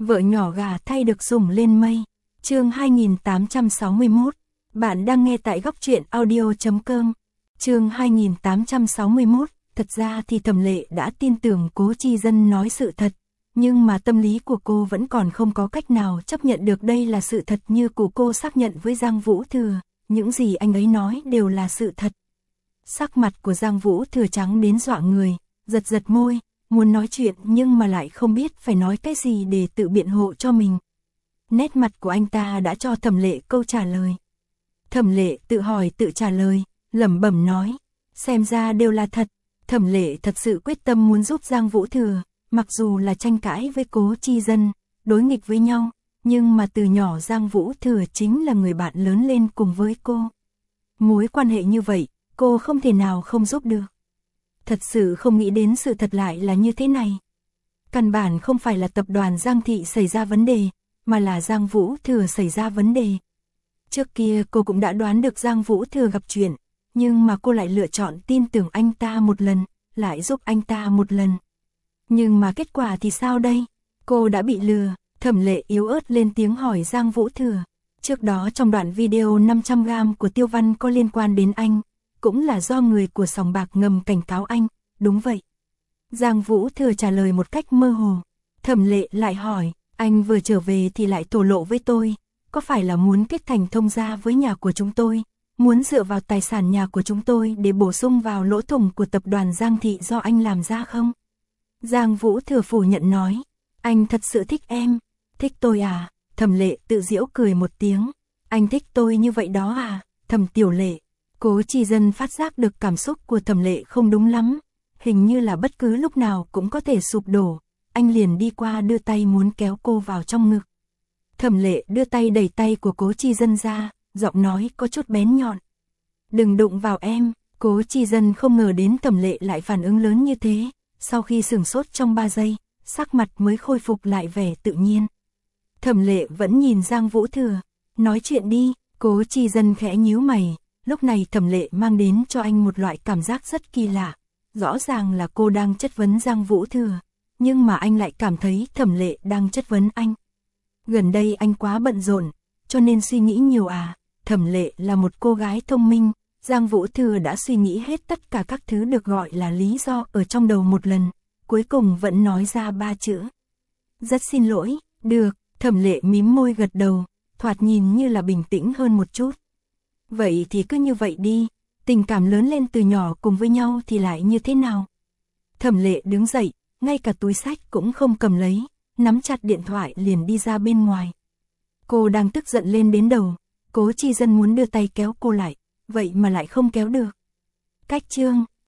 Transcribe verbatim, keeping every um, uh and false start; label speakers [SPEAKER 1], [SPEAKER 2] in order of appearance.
[SPEAKER 1] Vợ nhỏ gà thay được sủng lên mây. Chương hai nghìn tám trăm sáu mươi mốt. Bạn đang nghe tại góc truyện audio chấm com. Chương hai nghìn tám trăm sáu mươi mốt. Thật ra thì Thẩm Lệ đã tin tưởng Cố Chi Dân nói sự thật, nhưng mà tâm lý của cô vẫn còn không có cách nào chấp nhận được đây là sự thật như của cô xác nhận với Giang Vũ Thừa, những gì anh ấy nói đều là sự thật. Sắc mặt của Giang Vũ Thừa trắng đến dọa người, giật giật môi, muốn nói chuyện nhưng mà lại không biết phải nói cái gì để tự biện hộ cho mình. Nét mặt của anh ta đã cho Thẩm Lệ câu trả lời. Thẩm Lệ tự hỏi tự trả lời, lẩm bẩm nói, xem ra đều là thật. Thẩm Lệ thật sự quyết tâm muốn giúp Giang Vũ Thừa, mặc dù là tranh cãi với Cố Chi Dân, đối nghịch với nhau, nhưng mà từ nhỏ Giang Vũ Thừa chính là người bạn lớn lên cùng với cô. Mối quan hệ như vậy, cô không thể nào không giúp được. Thật sự không nghĩ đến sự thật lại là như thế này. Căn bản không phải là tập đoàn Giang Thị xảy ra vấn đề, mà là Giang Vũ Thừa xảy ra vấn đề. Trước kia cô cũng đã đoán được Giang Vũ Thừa gặp chuyện, nhưng mà cô lại lựa chọn tin tưởng anh ta một lần, lại giúp anh ta một lần. Nhưng mà kết quả thì sao đây? Cô đã bị lừa. Thẩm Lệ yếu ớt lên tiếng hỏi Giang Vũ Thừa. Trước đó trong đoạn video năm trăm gam của Tiêu Văn có liên quan đến anh, cũng là do người của sòng bạc ngầm cảnh cáo anh, đúng vậy. Giang Vũ Thừa trả lời một cách mơ hồ. Thẩm Lệ lại hỏi, anh vừa trở về thì lại thổ lộ với tôi, có phải là muốn kết thành thông gia với nhà của chúng tôi, muốn dựa vào tài sản nhà của chúng tôi để bổ sung vào lỗ thủng của tập đoàn Giang Thị do anh làm ra không? Giang Vũ Thừa phủ nhận nói, anh thật sự thích em. Thích tôi à? Thẩm Lệ tự giễu cười một tiếng. Anh thích tôi như vậy đó à? Thẩm Tiểu Lệ. Cố Chi Dân phát giác được cảm xúc của Thẩm Lệ không đúng lắm, hình như là bất cứ lúc nào cũng có thể sụp đổ. Anh liền đi qua đưa tay muốn kéo cô vào trong ngực. Thẩm Lệ đưa tay đẩy tay của Cố Chi Dân ra, giọng nói có chút bén nhọn. Đừng đụng vào em. Cố Chi Dân không ngờ đến Thẩm Lệ lại phản ứng lớn như thế, sau khi sửng sốt trong ba giây, sắc mặt mới khôi phục lại vẻ tự nhiên. Thẩm Lệ vẫn nhìn Giang Vũ Thừa, nói chuyện đi. Cố Chi Dân khẽ nhíu mày, lúc này Thẩm Lệ mang đến cho anh một loại cảm giác rất kỳ lạ. Rõ ràng là cô đang chất vấn Giang Vũ Thừa, nhưng mà anh lại cảm thấy Thẩm Lệ đang chất vấn anh. Gần đây anh quá bận rộn, cho nên suy nghĩ nhiều à? Thẩm Lệ là một cô gái thông minh, Giang Vũ Thừa đã suy nghĩ hết tất cả các thứ được gọi là lý do ở trong đầu một lần, cuối cùng vẫn nói ra ba chữ. Rất xin lỗi. Được. Thẩm Lệ mím môi gật đầu, thoạt nhìn như là bình tĩnh hơn một chút. Vậy thì cứ như vậy đi, tình cảm lớn lên từ nhỏ cùng với nhau thì lại như thế nào? Thẩm Lệ đứng dậy, ngay cả túi xách cũng không cầm lấy, nắm chặt điện thoại liền đi ra bên ngoài. Cô đang tức giận lên đến đầu, Cố Chi Dân muốn đưa tay kéo cô lại, vậy mà lại không kéo được. Cách chương.